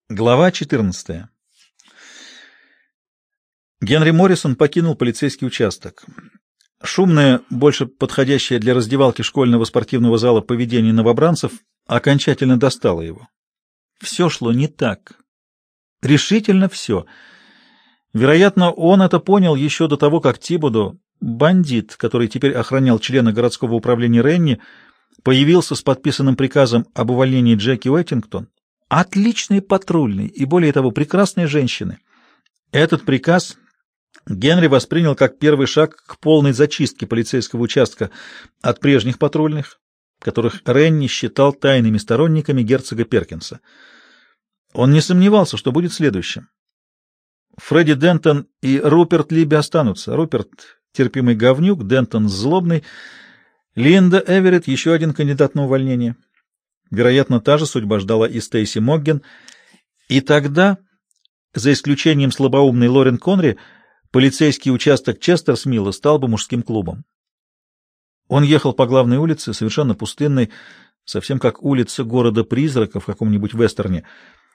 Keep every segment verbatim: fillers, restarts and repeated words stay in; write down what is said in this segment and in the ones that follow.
Глава четырнадцатая. Генри Моррисон покинул полицейский участок. Шумное, больше подходящее для раздевалки школьного спортивного зала поведение новобранцев окончательно достало его. Все шло не так. Решительно все. Вероятно, он это понял еще до того, как Тибодо, бандит, который теперь охранял члена городского управления Ренни, появился с подписанным приказом об увольнении Джеки Уэттингтон. Отличные патрульные и, более того, прекрасные женщины. Этот приказ Генри воспринял как первый шаг к полной зачистке полицейского участка от прежних патрульных, которых Ренни считал тайными сторонниками герцога Перкинса. Он не сомневался, что будет следующим. Фредди Дентон и Руперт Либби останутся. Руперт — терпимый говнюк, Дентон — злобный. Линда Эверетт — еще один кандидат на увольнение. Вероятно, та же судьба ждала и Стейси Могген. И тогда, за исключением слабоумной Лорен Конри, полицейский участок Честерсмилла стал бы мужским клубом. Он ехал по главной улице, совершенно пустынной, совсем как улица города-призрака в каком-нибудь вестерне.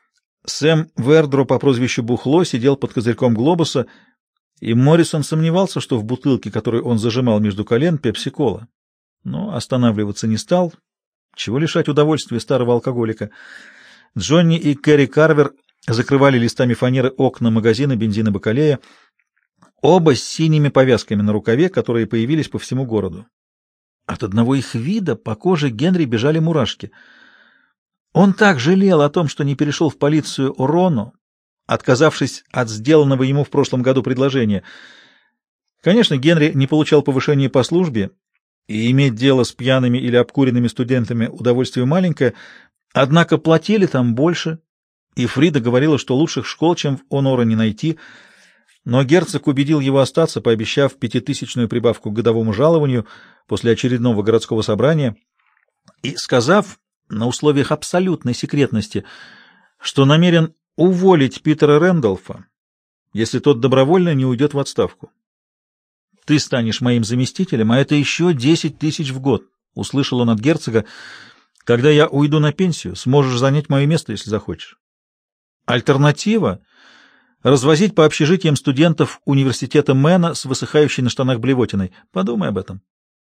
Сэм Вердро по прозвищу Бухло сидел под козырьком глобуса, и Моррисон сомневался, что в бутылке, которую он зажимал между колен, пепси-кола. Но останавливаться не стал. Чего лишать удовольствия старого алкоголика? Джонни и Кэрри Карвер закрывали листами фанеры окна магазина бензина Бакалея, оба с синими повязками на рукаве, которые появились по всему городу. От одного их вида по коже Генри бежали мурашки. Он так жалел о том, что не перешел в полицию Орону, отказавшись от сделанного ему в прошлом году предложения. Конечно, Генри не получал повышения по службе, и иметь дело с пьяными или обкуренными студентами удовольствие маленькое, однако платили там больше, и Фрида говорила, что лучших школ, чем в Онора, не найти, но герцог убедил его остаться, пообещав пятитысячную прибавку к годовому жалованию после очередного городского собрания и сказав, на условиях абсолютной секретности, что намерен уволить Питера Рэндолфа, если тот добровольно не уйдет в отставку. «Ты станешь моим заместителем, а это еще десять тысяч в год», — услышал он от герцога. «Когда я уйду на пенсию, сможешь занять мое место, если захочешь». Альтернатива — развозить по общежитиям студентов университета Мэна с высыхающей на штанах блевотиной. Подумай об этом.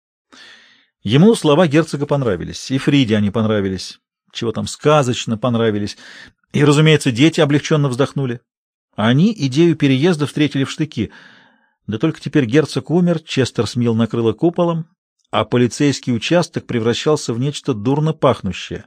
Ему слова герцога понравились, и Фриде они понравились. Чего там, сказочно понравились. И, разумеется, дети облегченно вздохнули. Они идею переезда встретили в штыки. Да только теперь герцог умер, Честерсмилл накрыло куполом, а полицейский участок превращался в нечто дурно пахнущее.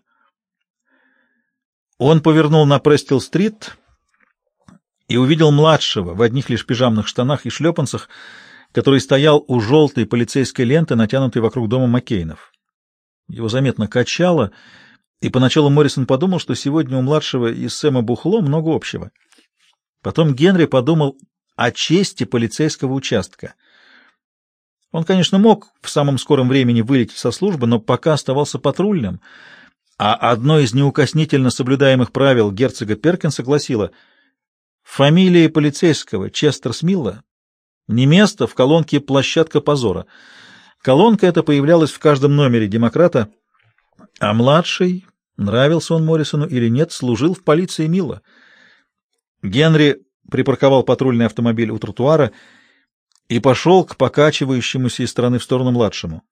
Он повернул на Престилл-стрит и увидел младшего в одних лишь пижамных штанах и шлепанцах, который стоял у желтой полицейской ленты, натянутой вокруг дома Маккейнов. Его заметно качало, и поначалу Моррисон подумал, что сегодня у младшего и Сэма Бухло много общего. Потом Генри подумал о чести полицейского участка. Он, конечно, мог в самом скором времени вылететь со службы, но пока оставался патрульным, а одно из неукоснительно соблюдаемых правил герцога Перкинса гласило: фамилии полицейского Честерсмилла не место в колонке «Площадка позора». Колонка эта появлялась в каждом номере «Демократа», а младший, нравился он Моррисону или нет, служил в полиции Милла. Генри припарковал патрульный автомобиль у тротуара и пошел к покачивающемуся из стороны в сторону младшему.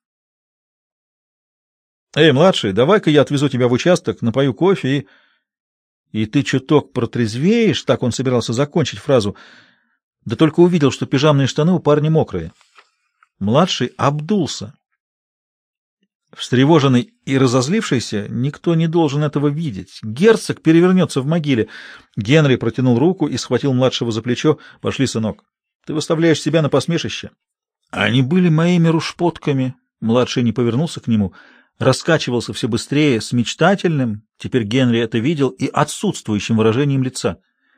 «Эй, младший, давай-ка я отвезу тебя в участок, напою кофе и...» «И ты чуток протрезвеешь», — так он собирался закончить фразу, да только увидел, что пижамные штаны у парня мокрые. Младший обдулся. Встревоженный и разозлившийся, никто не должен этого видеть. Герцог перевернется в могиле. Генри протянул руку и схватил младшего за плечо. «Пошли, сынок. Ты выставляешь себя на посмешище». Они были моими рушпотками. Младший не повернулся к нему, раскачивался все быстрее, с мечтательным, теперь Генри это видел, и отсутствующим выражением лица.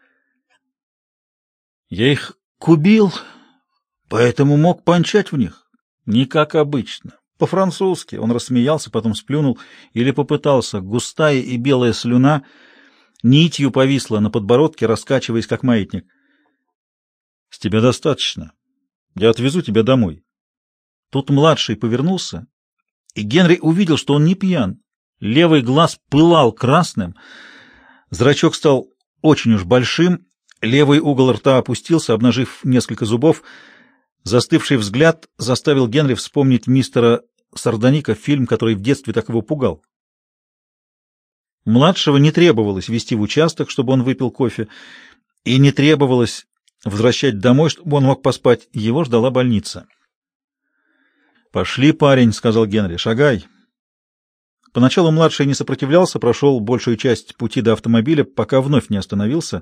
«Я их кубил, поэтому мог пончать в них. Не как обычно. По-французски». Он рассмеялся, потом сплюнул или попытался. Густая и белая слюна нитью повисла на подбородке, раскачиваясь, как маятник. «С тебя достаточно. Я отвезу тебя домой». Тут младший повернулся, и Генри увидел, что он не пьян. Левый глаз пылал красным, зрачок стал очень уж большим, левый угол рта опустился, обнажив несколько зубов. Застывший взгляд заставил Генри вспомнить мистера Сардоника, фильм, который в детстве так его пугал. Младшего не требовалось везти в участок, чтобы он выпил кофе, и не требовалось возвращать домой, чтобы он мог поспать. Его ждала больница. «Пошли, парень», — сказал Генри, — «шагай». Поначалу младший не сопротивлялся, прошел большую часть пути до автомобиля, пока вновь не остановился.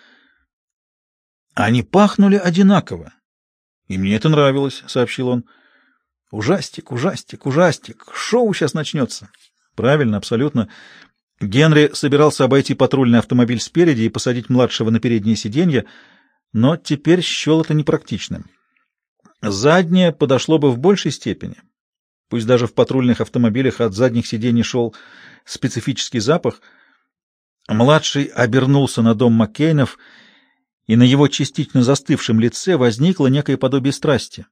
Они пахнули одинаково. «И мне это нравилось», — сообщил он. «Ужастик, ужастик, ужастик. Шоу сейчас начнется». «Правильно, абсолютно». Генри собирался обойти патрульный автомобиль спереди и посадить младшего на переднее сиденье, но теперь счел это непрактичным. Заднее подошло бы в большей степени. Пусть даже в патрульных автомобилях от задних сидений шел специфический запах. Младший обернулся на дом Маккейнов, и на его частично застывшем лице возникло некое подобие страсти.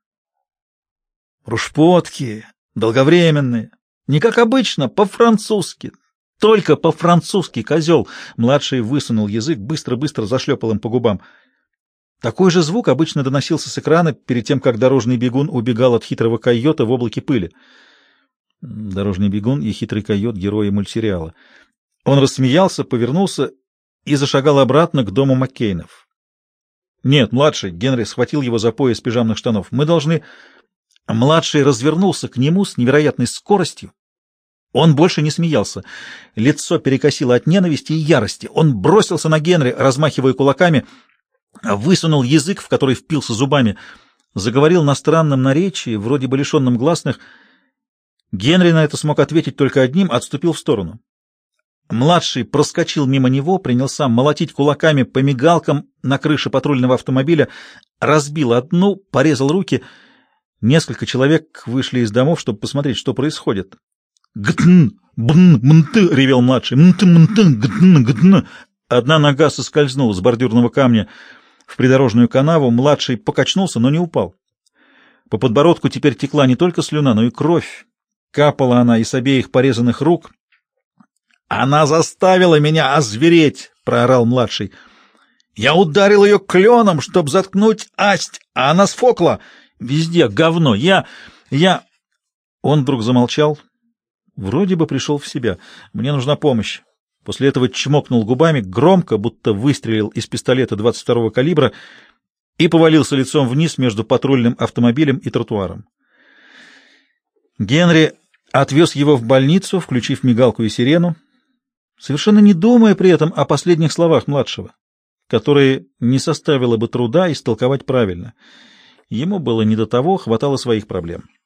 Рушпотки, долговременные, не как обычно, по-французски. Только по-французски, козел! Младший высунул язык, быстро-быстро зашлепал им по губам. Такой же звук обычно доносился с экрана перед тем, как дорожный бегун убегал от хитрого койота в облаке пыли. Дорожный бегун и хитрый койот — герои мультсериала. Он рассмеялся, повернулся и зашагал обратно к дому Маккейнов. «Нет, младший!» — Генри схватил его за пояс пижамных штанов. «Мы должны...» Младший развернулся к нему с невероятной скоростью. Он больше не смеялся. Лицо перекосило от ненависти и ярости. Он бросился на Генри, размахивая кулаками, высунул язык, в который впился зубами, заговорил на странном наречии, вроде бы лишенном гласных. Генри на это смог ответить только одним, отступил в сторону. Младший проскочил мимо него, принялся молотить кулаками по мигалкам на крыше патрульного автомобиля, разбил одну, порезал руки. Несколько человек вышли из домов, чтобы посмотреть, что происходит. «Гтн! Бн! Мнты!» — ревел младший. «Мнты! Мнты! Гтн! Гтн!» Одна нога соскользнула с бордюрного камня в придорожную канаву. Младший покачнулся, но не упал. По подбородку теперь текла не только слюна, но и кровь. Капала она из обеих порезанных рук. «Она заставила меня озвереть!» — проорал младший. «Я ударил ее кленом, чтобы заткнуть асть, а она сфокла. Везде говно. Я... я...» Он вдруг замолчал. Вроде бы пришел в себя. «Мне нужна помощь». После этого чмокнул губами, громко, будто выстрелил из пистолета двадцать второго калибра, и повалился лицом вниз между патрульным автомобилем и тротуаром. Генри отвез его в больницу, включив мигалку и сирену, совершенно не думая при этом о последних словах младшего, которые не составило бы труда истолковать правильно. Ему было не до того, хватало своих проблем.